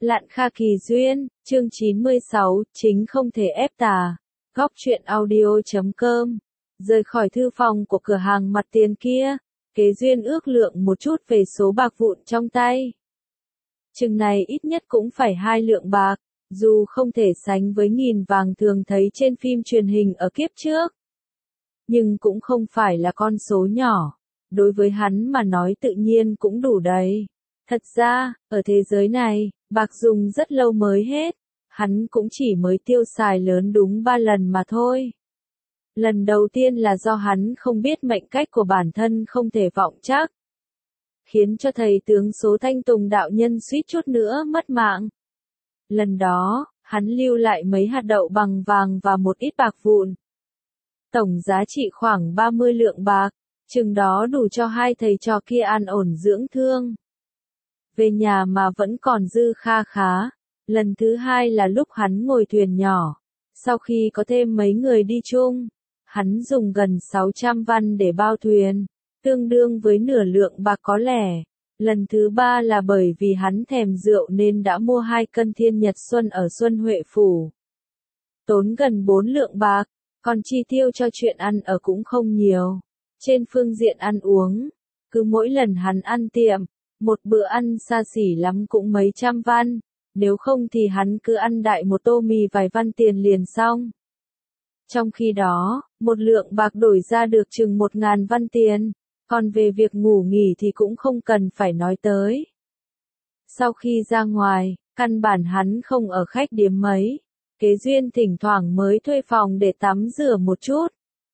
Lạn Kha Kỳ Duyên, chương 96, chính không thể ép tà. Góc truyện audio.com. Rời khỏi thư phòng của cửa hàng mặt tiền kia, Kế Duyên ước lượng một chút về số bạc vụn trong tay. Chừng này ít nhất cũng phải 2 lượng bạc, dù không thể sánh với nghìn vàng thường thấy trên phim truyền hình ở kiếp trước. Nhưng cũng không phải là con số nhỏ, đối với hắn mà nói tự nhiên cũng đủ đầy. Thật ra, ở thế giới này, bạc dùng rất lâu mới hết, hắn cũng chỉ mới tiêu xài lớn đúng 3 lần mà thôi. Lần đầu tiên là do hắn không biết mệnh cách của bản thân không thể vọng chắc, khiến cho thầy tướng số Thanh Tùng đạo nhân suýt chút nữa mất mạng. Lần đó, hắn lưu lại mấy hạt đậu bằng vàng và một ít bạc vụn. Tổng giá trị khoảng 30 lượng bạc, chừng đó đủ cho hai thầy trò kia an ổn dưỡng thương. Về nhà mà vẫn còn dư kha khá. Lần thứ hai là lúc hắn ngồi thuyền nhỏ. Sau khi có thêm mấy người đi chung, hắn dùng gần 600 văn để bao thuyền, tương đương với nửa lượng bạc có lẻ. Lần thứ ba là bởi vì hắn thèm rượu nên đã mua 2 cân Thiên Nhật Xuân ở Xuân Huệ Phủ. Tốn gần 4 lượng bạc, còn chi tiêu cho chuyện ăn ở cũng không nhiều. Trên phương diện ăn uống, cứ mỗi lần hắn ăn tiệm, một bữa ăn xa xỉ lắm cũng mấy trăm văn, nếu không thì hắn cứ ăn đại một tô mì vài văn tiền liền xong. Trong khi đó, 1 lượng bạc đổi ra được chừng 1.000 văn tiền, còn về việc ngủ nghỉ thì cũng không cần phải nói tới. Sau khi ra ngoài, căn bản hắn không ở khách điếm mấy, Kế Duyên thỉnh thoảng mới thuê phòng để tắm rửa một chút.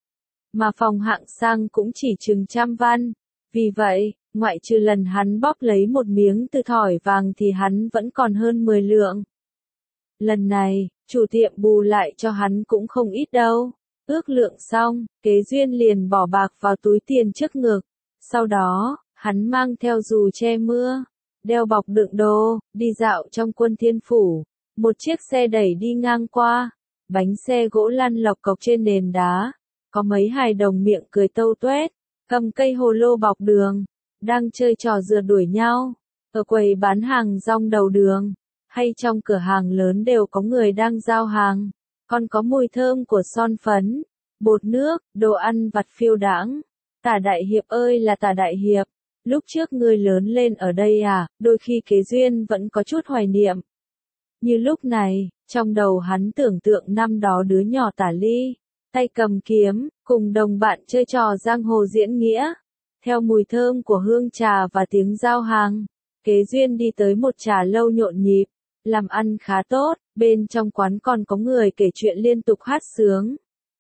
Mà phòng hạng sang cũng chỉ chừng 100 văn, vì vậy, ngoại trừ lần hắn bóp lấy một miếng từ thỏi vàng thì hắn vẫn còn hơn 10 lượng. Lần này, chủ tiệm bù lại cho hắn cũng không ít đâu. Ước lượng xong, Kế Duyên liền bỏ bạc vào túi tiền trước ngực. Sau đó, hắn mang theo dù che mưa, đeo bọc đựng đồ, đi dạo trong Quân Thiên Phủ. Một chiếc xe đẩy đi ngang qua, bánh xe gỗ lăn lộc cộc trên nền đá. Có mấy hài đồng miệng cười tâu tuét, cầm cây hồ lô bọc đường, đang chơi trò rượt đuổi nhau. Ở quầy bán hàng rong đầu đường, hay trong cửa hàng lớn đều có người đang giao hàng, còn có mùi thơm của son phấn, bột nước, đồ ăn vặt phiêu đãng. Tả Đại Hiệp ơi là Tả Đại Hiệp, lúc trước ngươi lớn lên ở đây à? Đôi khi Kế Duyên vẫn có chút hoài niệm. Như lúc này, trong đầu hắn tưởng tượng năm đó đứa nhỏ Tả Ly, tay cầm kiếm, cùng đồng bạn chơi trò giang hồ diễn nghĩa. Theo mùi thơm của hương trà và tiếng giao hàng, Kế Duyên đi tới một trà lâu nhộn nhịp, làm ăn khá tốt, bên trong quán còn có người kể chuyện liên tục hát sướng.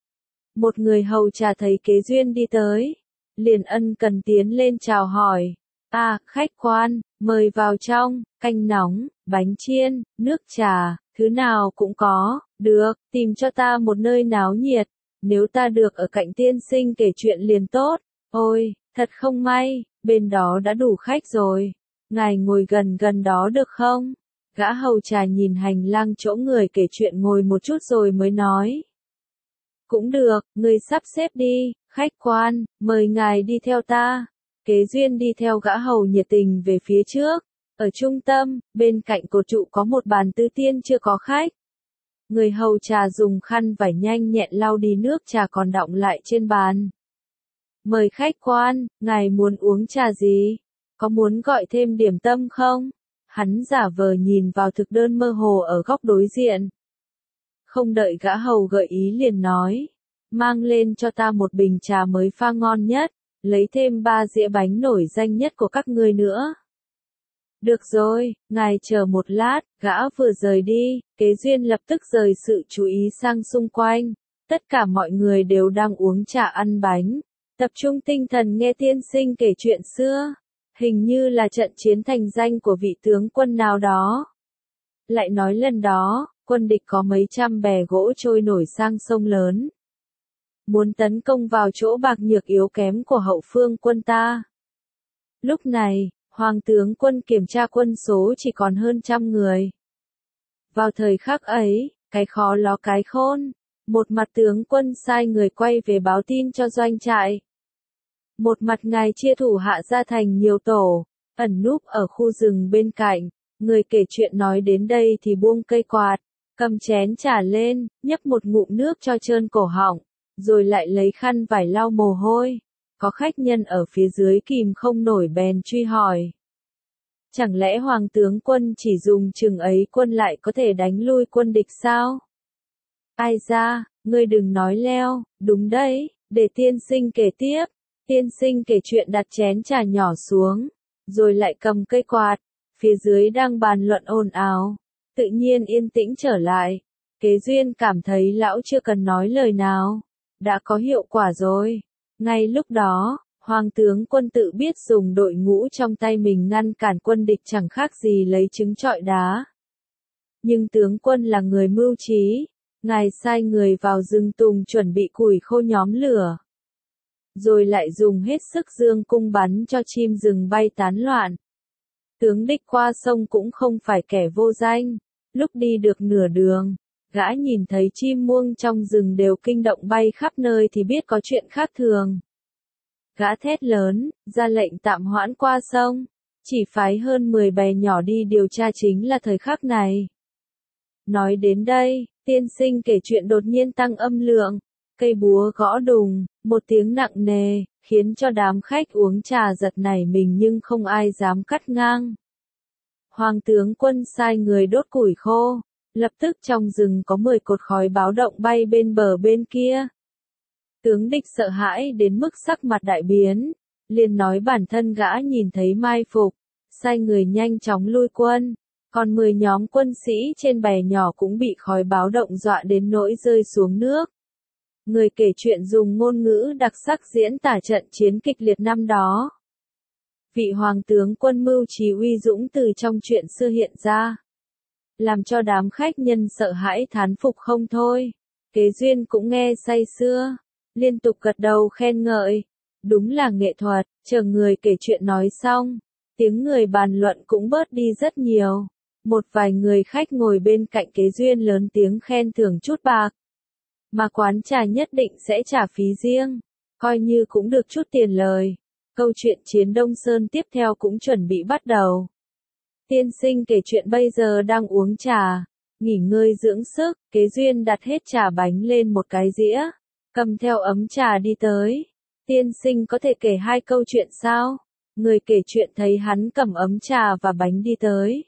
Một người hầu trà thấy Kế Duyên đi tới, liền ân cần tiến lên chào hỏi. À, khách quan, mời vào trong, canh nóng, bánh chiên, nước trà, thứ nào cũng có, được, tìm cho ta một nơi náo nhiệt, nếu ta được ở cạnh tiên sinh kể chuyện liền tốt. Ôi, thật không may, bên đó đã đủ khách rồi, ngài ngồi gần gần đó được không? Gã hầu trà nhìn hành lang chỗ người kể chuyện ngồi một chút rồi mới nói. Cũng được, người sắp xếp đi, khách quan, mời ngài đi theo ta. Kế Duyên đi theo gã hầu nhiệt tình về phía trước. Ở trung tâm, bên cạnh cột trụ có một bàn tư tiên chưa có khách. Người hầu trà dùng khăn vải nhanh nhẹn lau đi nước trà còn đọng lại trên bàn. Mời khách quan, ngài muốn uống trà gì? Có muốn gọi thêm điểm tâm không? Hắn giả vờ nhìn vào thực đơn mơ hồ ở góc đối diện. Không đợi gã hầu gợi ý liền nói. Mang lên cho ta một bình trà mới pha ngon nhất, lấy thêm 3 dĩa bánh nổi danh nhất của các ngươi nữa. Được rồi, ngài chờ một lát, gã vừa rời đi, Kế Duyên lập tức rời sự chú ý sang xung quanh. Tất cả mọi người đều đang uống trà ăn bánh, tập trung tinh thần nghe tiên sinh kể chuyện xưa. Hình như là trận chiến thành danh của vị tướng quân nào đó. Lại nói lần đó, quân địch có mấy trăm bè gỗ trôi nổi sang sông lớn, muốn tấn công vào chỗ bạc nhược yếu kém của hậu phương quân ta. Lúc này, Hoàng tướng quân kiểm tra quân số chỉ còn hơn 100 người. Vào thời khắc ấy, cái khó ló cái khôn, một mặt tướng quân sai người quay về báo tin cho doanh trại. Một mặt ngài chia thủ hạ ra thành nhiều tổ, ẩn núp ở khu rừng bên cạnh, Người kể chuyện nói đến đây thì buông cây quạt, cầm chén trà lên, nhấp một ngụm nước cho trơn cổ họng, rồi lại lấy khăn vải lau mồ hôi. Có khách nhân ở phía dưới kìm không nổi bèn truy hỏi. Chẳng lẽ Hoàng tướng quân chỉ dùng chừng ấy quân lại có thể đánh lui quân địch sao? Ai ra, ngươi đừng nói leo, đúng đấy, để tiên sinh kể tiếp. Tiên sinh kể chuyện đặt chén trà nhỏ xuống, rồi lại cầm cây quạt, phía dưới đang bàn luận ồn ào, tự nhiên yên tĩnh trở lại. Kế Duyên cảm thấy lão chưa cần nói lời nào, đã có hiệu quả rồi. Ngay lúc đó, Hoàng tướng quân tự biết dùng đội ngũ trong tay mình ngăn cản quân địch chẳng khác gì lấy trứng trọi đá. Nhưng tướng quân là người mưu trí, ngài sai người vào rừng tùng chuẩn bị củi khô nhóm lửa. Rồi lại dùng hết sức dương cung bắn cho chim rừng bay tán loạn. Tướng địch qua sông cũng không phải kẻ vô danh, lúc đi được nửa đường, gã nhìn thấy chim muông trong rừng đều kinh động bay khắp nơi thì biết có chuyện khác thường. Gã thét lớn, ra lệnh tạm hoãn qua sông, chỉ phái hơn 10 bè nhỏ đi điều tra chính là thời khắc này. Nói đến đây, tiên sinh kể chuyện đột nhiên tăng âm lượng, cây búa gõ đùng, một tiếng nặng nề, khiến cho đám khách uống trà giật nảy mình nhưng không ai dám cắt ngang. Hoàng tướng quân sai người đốt củi khô, lập tức trong rừng có 10 cột khói báo động bay bên bờ bên kia. Tướng địch sợ hãi đến mức sắc mặt đại biến, liền nói bản thân gã nhìn thấy mai phục, sai người nhanh chóng lui quân, còn 10 nhóm quân sĩ trên bè nhỏ cũng bị khói báo động dọa đến nỗi rơi xuống nước. Người kể chuyện dùng ngôn ngữ đặc sắc diễn tả trận chiến kịch liệt năm đó. Vị hoàng tướng quân mưu trí uy dũng từ trong chuyện xưa hiện ra, làm cho đám khách nhân sợ hãi thán phục không thôi. Kế Duyên cũng nghe say sưa, liên tục gật đầu khen ngợi. Đúng là nghệ thuật. Chờ người kể chuyện nói xong, tiếng người bàn luận cũng bớt đi rất nhiều. Một vài người khách ngồi bên cạnh Kế Duyên lớn tiếng khen thưởng chút bạc. Mà quán trà nhất định sẽ trả phí riêng, coi như cũng được chút tiền lời. Câu chuyện chiến Đông Sơn tiếp theo cũng chuẩn bị bắt đầu. Tiên sinh kể chuyện bây giờ đang uống trà, nghỉ ngơi dưỡng sức. Kế Duyên đặt hết trà bánh lên một cái dĩa, cầm theo ấm trà đi tới. Tiên sinh có thể kể 2 câu chuyện sao? Người kể chuyện thấy hắn cầm ấm trà và bánh đi tới.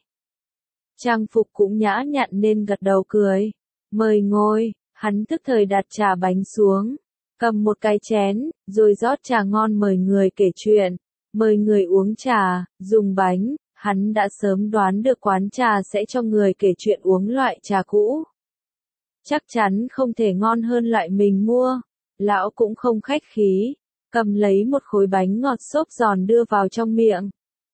Trang phục cũng nhã nhặn nên gật đầu cười. Mời ngồi. Hắn tức thời đặt trà bánh xuống, cầm một cái chén, rồi rót trà ngon mời người kể chuyện, mời người uống trà, dùng bánh. Hắn đã sớm đoán được quán trà sẽ cho người kể chuyện uống loại trà cũ. Chắc chắn không thể ngon hơn loại mình mua. Lão cũng không khách khí, cầm lấy một khối bánh ngọt xốp giòn đưa vào trong miệng.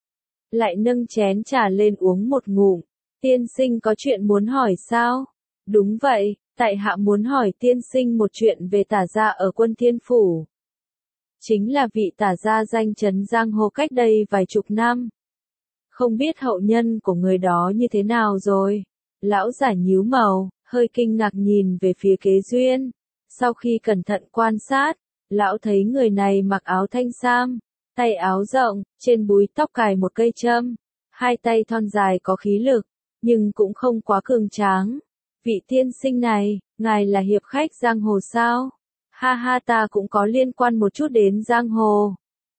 Lại nâng chén trà lên uống một ngụm. Tiên sinh có chuyện muốn hỏi sao? Đúng vậy. Tại hạ muốn hỏi tiên sinh một chuyện về Tả gia ở Quân Thiên Phủ. Chính là vị Tả gia danh chấn giang hồ cách đây vài chục năm. Không biết hậu nhân của người đó như thế nào rồi. Lão giả nhíu màu, hơi kinh ngạc nhìn về phía Kế Duyên. Sau khi cẩn thận quan sát, lão thấy người này mặc áo thanh sam, tay áo rộng, trên búi tóc cài một cây châm. Hai tay thon dài có khí lực, nhưng cũng không quá cường tráng. Vị tiên sinh này, ngài là hiệp khách giang hồ sao? Ha ha, ta cũng có liên quan một chút đến giang hồ.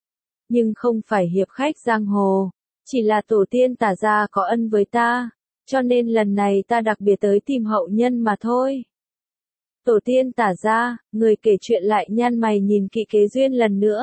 Nhưng không phải hiệp khách giang hồ, chỉ là tổ tiên Tả gia có ân với ta, cho nên lần này ta đặc biệt tới tìm hậu nhân mà thôi. Tổ tiên Tả gia, người kể chuyện lại nhăn mày nhìn kỹ Kế Duyên lần nữa.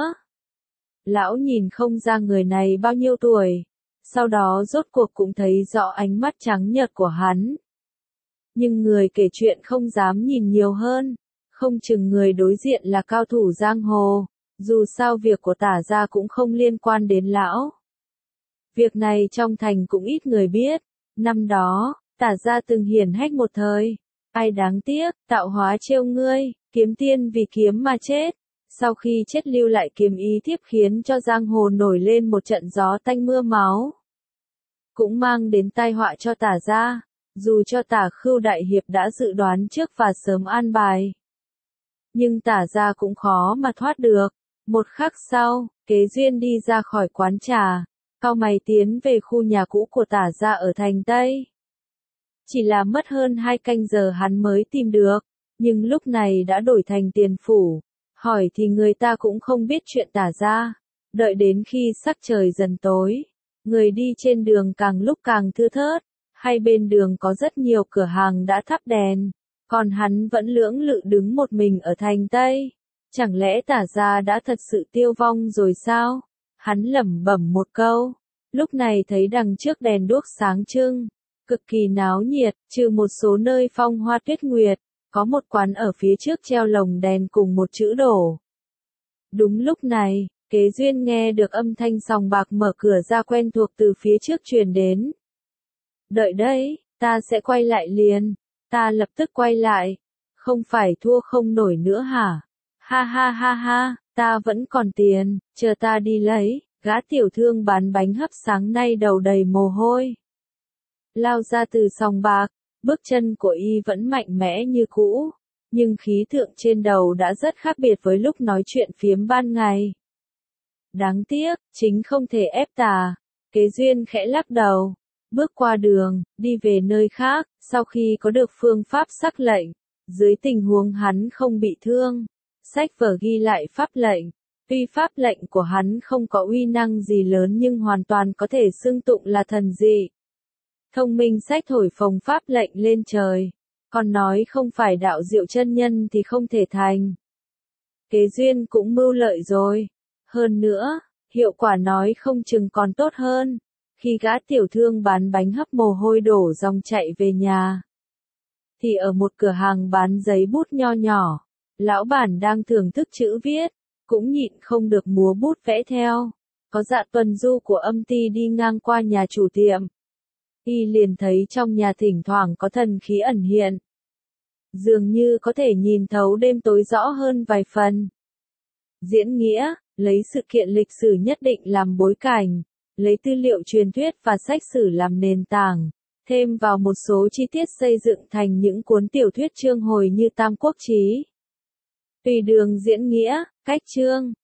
Lão nhìn không ra người này bao nhiêu tuổi, sau đó rốt cuộc cũng thấy rõ ánh mắt trắng nhợt của hắn. Nhưng người kể chuyện không dám nhìn nhiều hơn, không chừng người đối diện là cao thủ giang hồ, dù sao việc của Tả gia cũng không liên quan đến lão. Việc này trong thành cũng ít người biết, năm đó, Tả gia từng hiển hách một thời, ai đáng tiếc, tạo hóa trêu ngươi, kiếm tiên vì kiếm mà chết, sau khi chết lưu lại kiếm ý thiếp khiến cho giang hồ nổi lên một trận gió tanh mưa máu. Cũng mang đến tai họa cho Tả gia. Dù cho Tả Khưu đại hiệp đã dự đoán trước và sớm an bài, nhưng Tả gia cũng khó mà thoát được. Một khắc sau, Kế Duyên đi ra khỏi quán trà, cau mày tiến về khu nhà cũ của Tả gia ở thành Tây. Chỉ là mất hơn 2 canh giờ hắn mới tìm được, nhưng lúc này đã đổi thành Tiền phủ. Hỏi thì người ta cũng không biết chuyện Tả gia. Đợi đến khi sắc trời dần tối, người đi trên đường càng lúc càng thưa thớt, hai bên đường có rất nhiều cửa hàng đã thắp đèn, còn hắn vẫn lưỡng lự đứng một mình ở thành Tây. Chẳng lẽ Tả gia đã thật sự tiêu vong rồi sao? Hắn lẩm bẩm một câu, lúc này thấy đằng trước đèn đuốc sáng trưng, cực kỳ náo nhiệt, trừ một số nơi phong hoa tuyết nguyệt, có một quán ở phía trước treo lồng đèn cùng một chữ đổ. Đúng lúc này, Kế Duyên nghe được âm thanh sòng bạc mở cửa ra quen thuộc từ phía trước truyền đến. Đợi đấy, ta sẽ quay lại liền. Ta lập tức quay lại. Không phải thua không nổi nữa hả? Ha ha ha ha, ta vẫn còn tiền, chờ ta đi lấy. Gã tiểu thương bán bánh hấp sáng nay đầu đầy mồ hôi. Lao ra từ sòng bạc, bước chân của y vẫn mạnh mẽ như cũ, nhưng khí thượng trên đầu đã rất khác biệt với lúc nói chuyện phiếm ban ngày. Đáng tiếc, chính không thể ép Tà. Kế Duyên khẽ lắc đầu, bước qua đường, đi về nơi khác, sau khi có được phương pháp sắc lệnh, dưới tình huống hắn không bị thương. Sách vở ghi lại pháp lệnh, tuy pháp lệnh của hắn không có uy năng gì lớn nhưng hoàn toàn có thể xưng tụng là thần dị. Thông minh sách thổi phồng pháp lệnh lên trời, còn nói không phải đạo diệu chân nhân thì không thể thành. Kế Duyên cũng mưu lợi rồi. Hơn nữa, hiệu quả nói không chừng còn tốt hơn. Khi gã tiểu thương bán bánh hấp mồ hôi đổ dòng chạy về nhà, thì ở một cửa hàng bán giấy bút nho nhỏ, lão bản đang thưởng thức chữ viết, cũng nhịn không được múa bút vẽ theo. Có Dạ Tuần Du của Âm Ty đi ngang qua nhà chủ tiệm. Y liền thấy trong nhà thỉnh thoảng có thần khí ẩn hiện. Dường như có thể nhìn thấu đêm tối rõ hơn vài phần. Diễn nghĩa, lấy sự kiện lịch sử nhất định làm bối cảnh, lấy tư liệu truyền thuyết và sách sử làm nền tảng, thêm vào một số chi tiết xây dựng thành những cuốn tiểu thuyết chương hồi như Tam Quốc Chí. Tùy đường diễn nghĩa, cách chương,